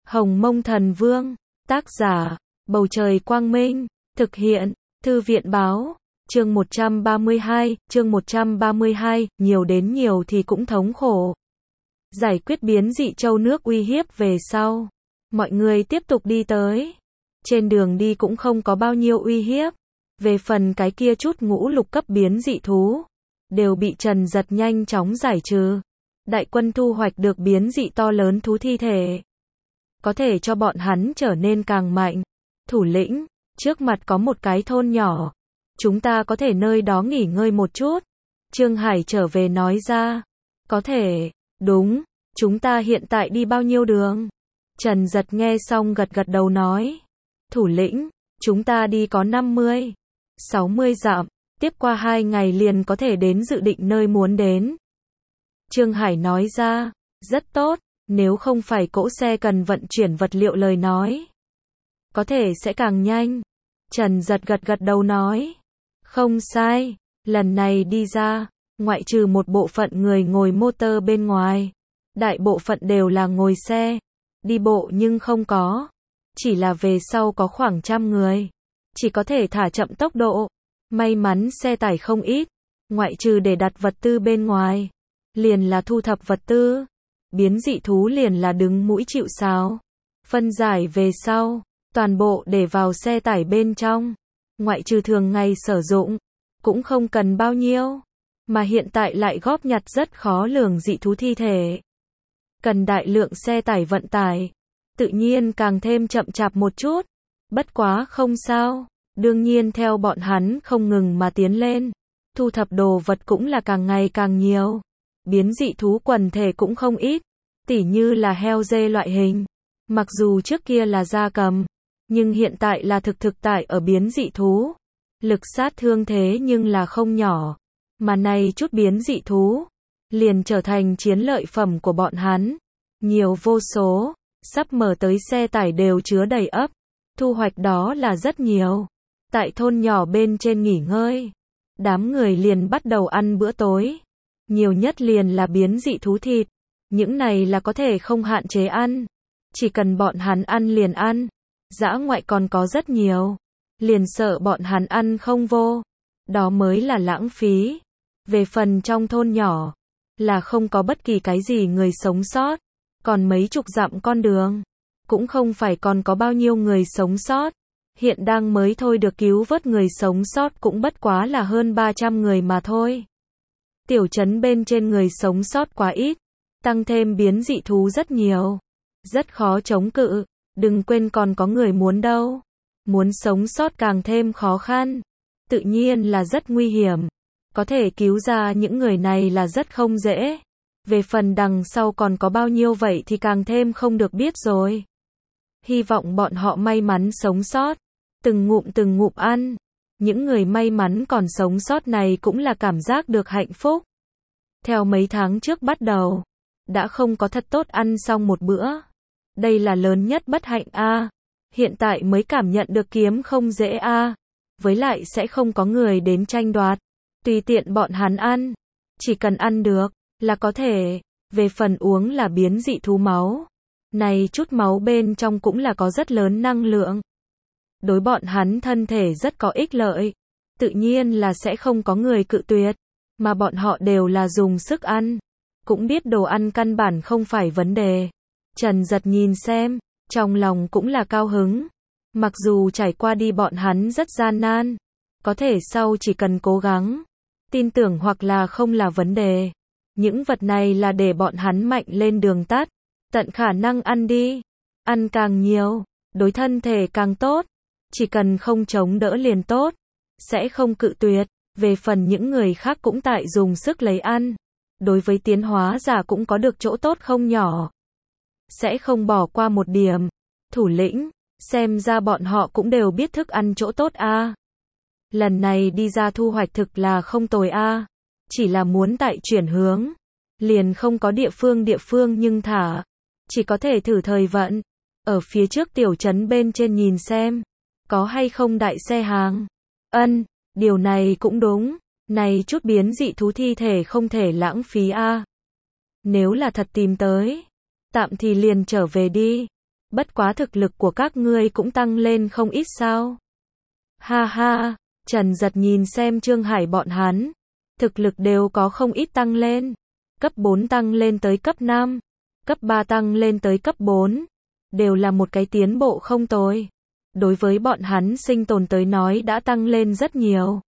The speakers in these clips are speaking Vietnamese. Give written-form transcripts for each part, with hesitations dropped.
Hồng Mông Thần Vương, tác giả, Bầu Trời Quang Minh, thực hiện, Thư viện Báo, chương 132, nhiều đến nhiều thì cũng thống khổ. Giải quyết biến dị châu nước uy hiếp về sau. Mọi người tiếp tục đi tới. Trên đường đi cũng không có bao nhiêu uy hiếp. Về phần cái kia chút ngũ lục cấp biến dị thú, đều bị Trần Giật nhanh chóng giải trừ. Đại quân thu hoạch được biến dị to lớn thú thi thể, có thể cho bọn hắn trở nên càng mạnh. Thủ lĩnh, trước mặt có một cái thôn nhỏ, chúng ta có thể nơi đó nghỉ ngơi một chút. Trương Hải trở về nói ra. Có thể, đúng, chúng ta hiện tại đi bao nhiêu đường? Trần Giật nghe xong gật gật đầu nói. Thủ lĩnh, chúng ta đi có 50, 60 dặm, tiếp qua 2 ngày liền có thể đến dự định nơi muốn đến. Trương Hải nói ra, rất tốt, nếu không phải cỗ xe cần vận chuyển vật liệu lời nói, có thể sẽ càng nhanh. Trần Giật gật gật đầu nói, không sai, lần này đi ra, ngoại trừ một bộ phận người ngồi motor bên ngoài, đại bộ phận đều là ngồi xe, đi bộ nhưng không có, chỉ là về sau có khoảng 100 người, chỉ có thể thả chậm tốc độ. May mắn xe tải không ít, ngoại trừ để đặt vật tư bên ngoài, liền là thu thập vật tư. Biến dị thú liền là đứng mũi chịu sào. Phân giải về sau, toàn bộ để vào xe tải bên trong. Ngoại trừ thường ngày sử dụng, cũng không cần bao nhiêu. Mà hiện tại lại góp nhặt rất khó lường dị thú thi thể. Cần đại lượng xe tải vận tải. Tự nhiên càng thêm chậm chạp một chút. Bất quá không sao. Đương nhiên theo bọn hắn không ngừng mà tiến lên. Thu thập đồ vật cũng là càng ngày càng nhiều. Biến dị thú quần thể cũng không ít, tỉ như là heo dê loại hình. Mặc dù trước kia là gia cầm, nhưng hiện tại là thực tại ở biến dị thú. Lực sát thương thế nhưng là không nhỏ. Mà này chút biến dị thú, liền trở thành chiến lợi phẩm của bọn hắn. Nhiều vô số, sắp mở tới xe tải đều chứa đầy ấp. Thu hoạch đó là rất nhiều. Tại thôn nhỏ bên trên nghỉ ngơi, đám người liền bắt đầu ăn bữa tối. Nhiều nhất liền là biến dị thú thịt. Những này là có thể không hạn chế ăn. Chỉ cần bọn hắn ăn liền ăn. Dã ngoại còn có rất nhiều. Liền sợ bọn hắn ăn không vô. Đó mới là lãng phí. Về phần trong thôn nhỏ, là không có bất kỳ cái gì người sống sót. Còn mấy chục dặm con đường, cũng không phải còn có bao nhiêu người sống sót. Hiện đang mới thôi được cứu vớt người sống sót cũng bất quá là hơn 300 người mà thôi. Tiểu trấn bên trên người sống sót quá ít, tăng thêm biến dị thú rất nhiều, rất khó chống cự, đừng quên còn có người muốn đâu. Muốn sống sót càng thêm khó khăn, tự nhiên là rất nguy hiểm. Có thể cứu ra những người này là rất không dễ. Về phần đằng sau còn có bao nhiêu vậy thì càng thêm không được biết rồi. Hy vọng bọn họ may mắn sống sót, từng ngụm ăn. Những người may mắn còn sống sót này cũng là cảm giác được hạnh phúc. Theo mấy tháng trước bắt đầu, đã không có thật tốt ăn xong một bữa. Đây là lớn nhất bất hạnh a. Hiện tại mới cảm nhận được kiếm không dễ a. Với lại sẽ không có người đến tranh đoạt. Tùy tiện bọn hắn ăn. Chỉ cần ăn được, là có thể. Về phần uống là biến dị thú máu. Này chút máu bên trong cũng là có rất lớn năng lượng. Đối bọn hắn thân thể rất có ích lợi. Tự nhiên là sẽ không có người cự tuyệt. Mà bọn họ đều là dùng sức ăn. Cũng biết đồ ăn căn bản không phải vấn đề. Trần Giật nhìn xem, trong lòng cũng là cao hứng. Mặc dù trải qua đi bọn hắn rất gian nan. Có thể sau chỉ cần cố gắng, tin tưởng hoặc là không là vấn đề. Những vật này là để bọn hắn mạnh lên đường tắt. Tận khả năng ăn đi. Ăn càng nhiều, đối thân thể càng tốt. Chỉ cần không chống đỡ liền tốt. Sẽ không cự tuyệt. Về phần những người khác cũng tại dùng sức lấy ăn. Đối với tiến hóa giả cũng có được chỗ tốt không nhỏ. Sẽ không bỏ qua một điểm. Thủ lĩnh, xem ra bọn họ cũng đều biết thức ăn chỗ tốt a. Lần này đi ra thu hoạch thực là không tồi a. Chỉ là muốn tại chuyển hướng. Liền không có địa phương nhưng thả. Chỉ có thể thử thời vận. Ở phía trước tiểu trấn bên trên nhìn xem. Có hay không đại xe hàng. Điều này cũng đúng. Này chút biến dị thú thi thể không thể lãng phí a. Nếu là thật tìm tới, tạm thì liền trở về đi. Bất quá thực lực của các ngươi cũng tăng lên không ít sao? Ha ha, Trần Giật nhìn xem Trương Hải bọn hắn, thực lực đều có không ít tăng lên. Cấp 4 tăng lên tới cấp 5, cấp 3 tăng lên tới cấp 4, đều là một cái tiến bộ không tồi. Đối với bọn hắn sinh tồn tới nói đã tăng lên rất nhiều.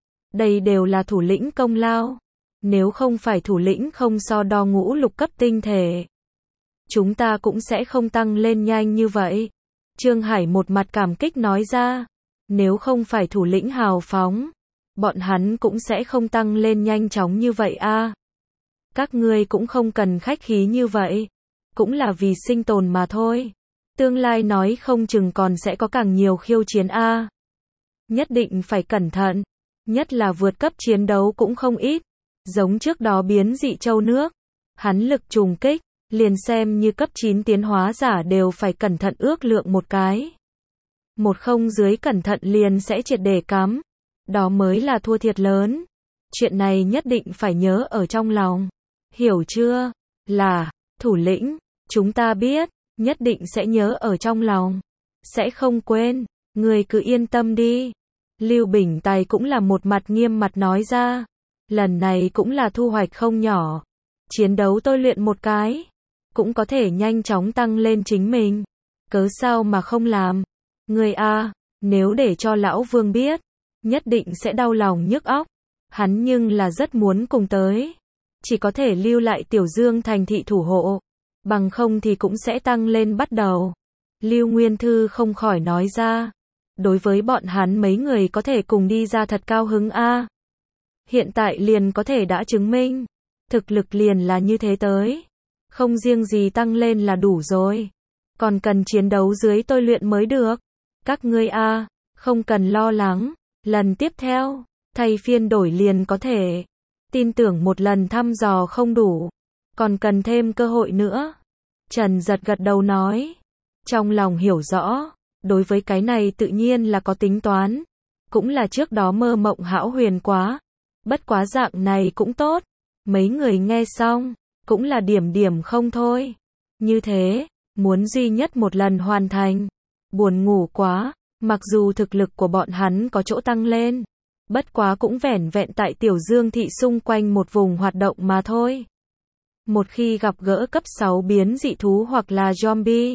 Đây đều là thủ lĩnh công lao. Nếu không phải thủ lĩnh không so đo ngũ lục cấp tinh thể, chúng ta cũng sẽ không tăng lên nhanh như vậy. Trương Hải một mặt cảm kích nói ra, nếu không phải thủ lĩnh hào phóng, bọn hắn cũng sẽ không tăng lên nhanh chóng như vậy a. Các ngươi cũng không cần khách khí như vậy, cũng là vì sinh tồn mà thôi. Tương lai nói không chừng còn sẽ có càng nhiều khiêu chiến a. Nhất định phải cẩn thận, nhất là vượt cấp chiến đấu cũng không ít. Giống trước đó biến dị châu nước, hắn lực trùng kích, liền xem như cấp 9 tiến hóa giả đều phải cẩn thận ước lượng một cái. Một không dưới cẩn thận liền sẽ triệt để cắm. Đó mới là thua thiệt lớn. Chuyện này nhất định phải nhớ ở trong lòng. Hiểu chưa? Là, thủ lĩnh, chúng ta biết, nhất định sẽ nhớ ở trong lòng. Sẽ không quên, người cứ yên tâm đi. Lưu Bình Tài cũng là một mặt nghiêm mặt nói ra. Lần này cũng là thu hoạch không nhỏ. Chiến đấu tôi luyện một cái, cũng có thể nhanh chóng tăng lên chính mình. Cớ sao mà không làm? Người a, nếu để cho lão Vương biết, nhất định sẽ đau lòng nhức óc. Hắn nhưng là rất muốn cùng tới. Chỉ có thể lưu lại Tiểu Dương thành thị thủ hộ. Bằng không thì cũng sẽ tăng lên bắt đầu. Lưu Nguyên Thư không khỏi nói ra. Đối với bọn hắn mấy người có thể cùng đi ra thật cao hứng a. Hiện tại liền có thể đã chứng minh. Thực lực liền là như thế tới. Không riêng gì tăng lên là đủ rồi. Còn cần chiến đấu dưới tôi luyện mới được. Các ngươi a, không cần lo lắng. Lần tiếp theo, thay phiên đổi liền có thể. Tin tưởng một lần thăm dò không đủ. Còn cần thêm cơ hội nữa. Trần Giật gật đầu nói. Trong lòng hiểu rõ. Đối với cái này tự nhiên là có tính toán. Cũng là trước đó mơ mộng hão huyền quá. Bất quá dạng này cũng tốt. Mấy người nghe xong, cũng là điểm điểm không thôi. Như thế, muốn duy nhất một lần hoàn thành. Buồn ngủ quá, mặc dù thực lực của bọn hắn có chỗ tăng lên. Bất quá cũng vẻn vẹn tại Tiểu Dương thị xung quanh một vùng hoạt động mà thôi. Một khi gặp gỡ cấp 6 biến dị thú hoặc là zombie,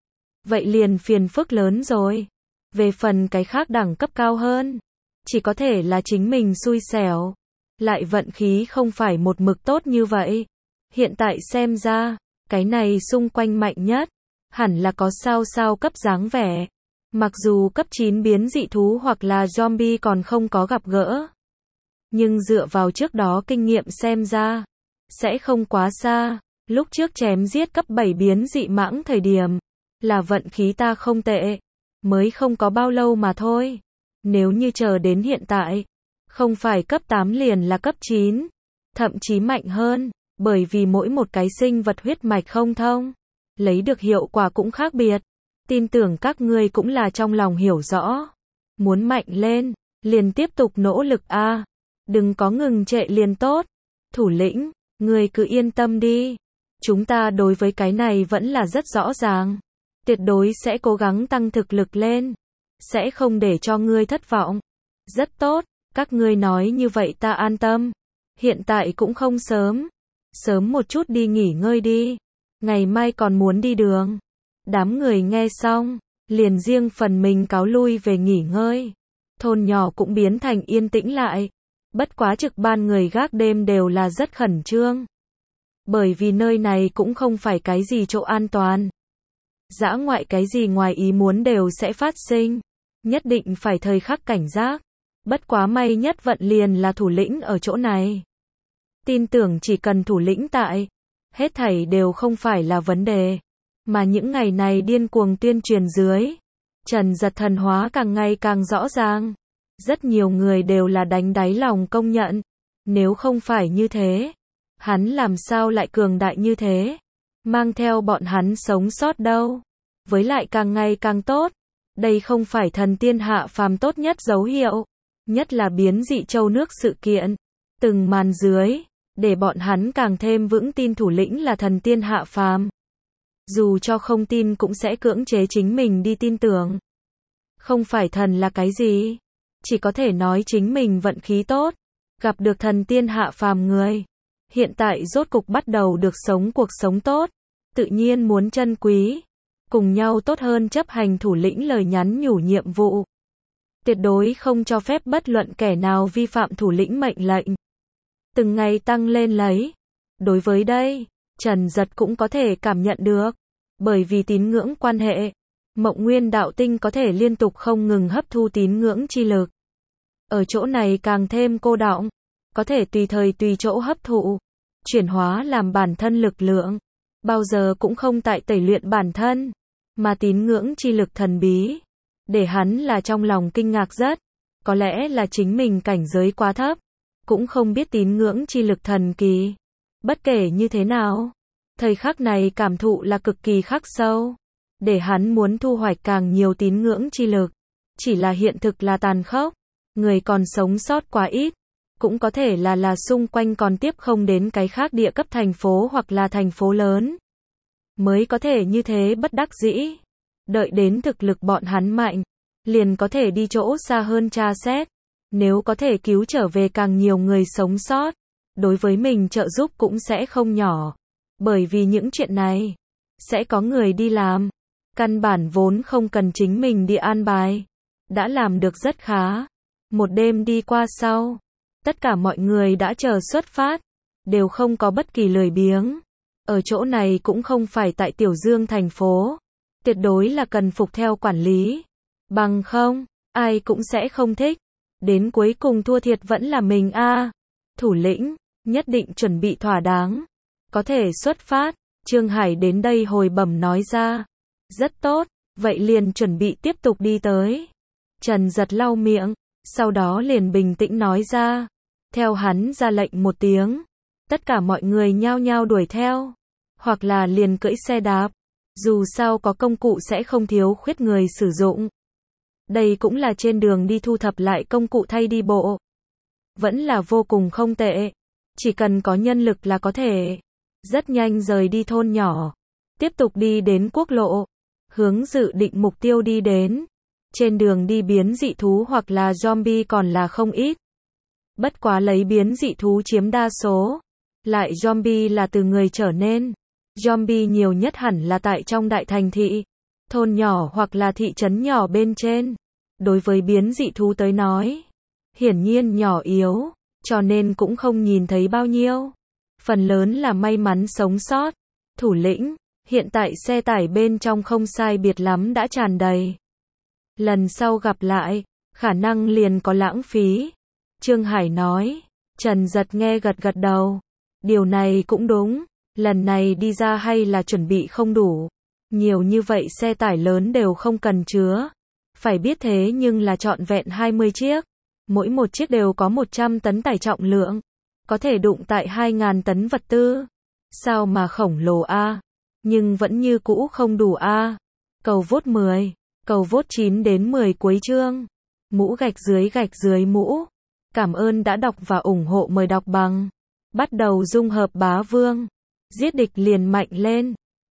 vậy liền phiền phức lớn rồi. Về phần cái khác đẳng cấp cao hơn, chỉ có thể là chính mình xui xẻo. Lại vận khí không phải một mực tốt như vậy. Hiện tại xem ra, cái này xung quanh mạnh nhất, hẳn là có sao cấp dáng vẻ. Mặc dù cấp 9 biến dị thú hoặc là zombie còn không có gặp gỡ. Nhưng dựa vào trước đó kinh nghiệm xem ra, sẽ không quá xa. Lúc trước chém giết cấp 7 biến dị mãng thời điểm, là vận khí ta không tệ. Mới không có bao lâu mà thôi. Nếu như chờ đến hiện tại, không phải cấp 8 liền là cấp 9. Thậm chí mạnh hơn, bởi vì mỗi một cái sinh vật huyết mạch không thông, lấy được hiệu quả cũng khác biệt. Tin tưởng các ngươi cũng là trong lòng hiểu rõ. Muốn mạnh lên, liền tiếp tục nỗ lực a. Đừng có ngừng trệ liền tốt. Thủ lĩnh, ngươi cứ yên tâm đi. Chúng ta đối với cái này vẫn là rất rõ ràng. Tuyệt đối sẽ cố gắng tăng thực lực lên. Sẽ không để cho ngươi thất vọng. Rất tốt, các ngươi nói như vậy ta an tâm. Hiện tại cũng không sớm. Sớm một chút đi nghỉ ngơi đi. Ngày mai còn muốn đi đường. Đám người nghe xong, liền riêng phần mình cáo lui về nghỉ ngơi. Thôn nhỏ cũng biến thành yên tĩnh lại. Bất quá trực ban người gác đêm đều là rất khẩn trương. Bởi vì nơi này cũng không phải cái gì chỗ an toàn. Dã ngoại cái gì ngoài ý muốn đều sẽ phát sinh. Nhất định phải thời khắc cảnh giác. Bất quá may nhất vận liền là thủ lĩnh ở chỗ này. Tin tưởng chỉ cần thủ lĩnh tại, hết thảy đều không phải là vấn đề. Mà những ngày này điên cuồng tuyên truyền dưới, Trần Giật thần hóa càng ngày càng rõ ràng. Rất nhiều người đều là đánh đáy lòng công nhận. Nếu không phải như thế, hắn làm sao lại cường đại như thế? Mang theo bọn hắn sống sót đâu? Với lại càng ngày càng tốt. Đây không phải thần tiên hạ phàm tốt nhất dấu hiệu. Nhất là biến dị châu nước sự kiện. Từng màn dưới, để bọn hắn càng thêm vững tin thủ lĩnh là thần tiên hạ phàm. Dù cho không tin cũng sẽ cưỡng chế chính mình đi tin tưởng. Không phải thần là cái gì, chỉ có thể nói chính mình vận khí tốt, gặp được thần tiên hạ phàm người. Hiện tại rốt cục bắt đầu được sống cuộc sống tốt, tự nhiên muốn trân quý, cùng nhau tốt hơn chấp hành thủ lĩnh lời nhắn nhủ nhiệm vụ. Tuyệt đối không cho phép bất luận kẻ nào vi phạm thủ lĩnh mệnh lệnh. Từng ngày tăng lên lấy. Đối với đây, Trần Giật cũng có thể cảm nhận được, bởi vì tín ngưỡng quan hệ, Mộng Nguyên đạo tinh có thể liên tục không ngừng hấp thu tín ngưỡng chi lực. Ở chỗ này càng thêm cô đọng, có thể tùy thời tùy chỗ hấp thụ, chuyển hóa làm bản thân lực lượng, bao giờ cũng không tại tẩy luyện bản thân, mà tín ngưỡng chi lực thần bí, để hắn là trong lòng kinh ngạc rất, có lẽ là chính mình cảnh giới quá thấp, cũng không biết tín ngưỡng chi lực thần kỳ. Bất kể như thế nào, thời khắc này cảm thụ là cực kỳ khắc sâu, để hắn muốn thu hoạch càng nhiều tín ngưỡng chi lực, chỉ là hiện thực là tàn khốc, người còn sống sót quá ít, cũng có thể là xung quanh còn tiếp không đến cái khác địa cấp thành phố hoặc là thành phố lớn, mới có thể như thế bất đắc dĩ. Đợi đến thực lực bọn hắn mạnh, liền có thể đi chỗ xa hơn tra xét, nếu có thể cứu trở về càng nhiều người sống sót, đối với mình trợ giúp cũng sẽ không nhỏ, bởi vì những chuyện này sẽ có người đi làm, căn bản vốn không cần chính mình đi an bài, đã làm được rất khá. Một đêm đi qua sau, tất cả mọi người đã chờ xuất phát, đều không có bất kỳ lười biếng. Ở chỗ này cũng không phải tại Tiểu Dương thành phố, tuyệt đối là cần phục theo quản lý, bằng không, ai cũng sẽ không thích. Đến cuối cùng thua thiệt vẫn là mình a. Thủ lĩnh, nhất định chuẩn bị thỏa đáng, có thể xuất phát. Trương Hải đến đây hồi bẩm nói ra. Rất tốt, vậy liền chuẩn bị tiếp tục đi tới. Trần Giật lau miệng, sau đó liền bình tĩnh nói ra. Theo hắn ra lệnh một tiếng, tất cả mọi người nhao nhao đuổi theo, hoặc là liền cưỡi xe đạp, dù sao có công cụ sẽ không thiếu khuyết người sử dụng. Đây cũng là trên đường đi thu thập lại công cụ thay đi bộ. Vẫn là vô cùng không tệ, chỉ cần có nhân lực là có thể. Rất nhanh rời đi thôn nhỏ, tiếp tục đi đến quốc lộ, hướng dự định mục tiêu đi đến. Trên đường đi biến dị thú hoặc là zombie còn là không ít. Bất quá lấy biến dị thú chiếm đa số, lại zombie là từ người trở nên. Zombie nhiều nhất hẳn là tại trong đại thành thị, thôn nhỏ hoặc là thị trấn nhỏ bên trên. Đối với biến dị thú tới nói, hiển nhiên nhỏ yếu, cho nên cũng không nhìn thấy bao nhiêu. Phần lớn là may mắn sống sót. Thủ lĩnh, hiện tại xe tải bên trong không sai biệt lắm đã tràn đầy. Lần sau gặp lại, khả năng liền có lãng phí. Trương Hải nói. Trần Giật nghe gật gật đầu. Điều này cũng đúng, lần này đi ra hay là chuẩn bị không đủ. Nhiều như vậy xe tải lớn đều không cần chứa. Phải biết thế nhưng là trọn vẹn 20 chiếc. Mỗi một chiếc đều có 100 tấn tải trọng lượng. Có thể đụng tại 2.000 tấn vật tư. Sao mà khổng lồ a? Nhưng vẫn như cũ không đủ a. Cầu vote 10, cầu vote 9 đến 10 cuối chương. Mũ gạch dưới mũ. Cảm ơn đã đọc và ủng hộ, mời đọc bằng. Bắt đầu dung hợp bá vương. Giết địch liền mạnh lên.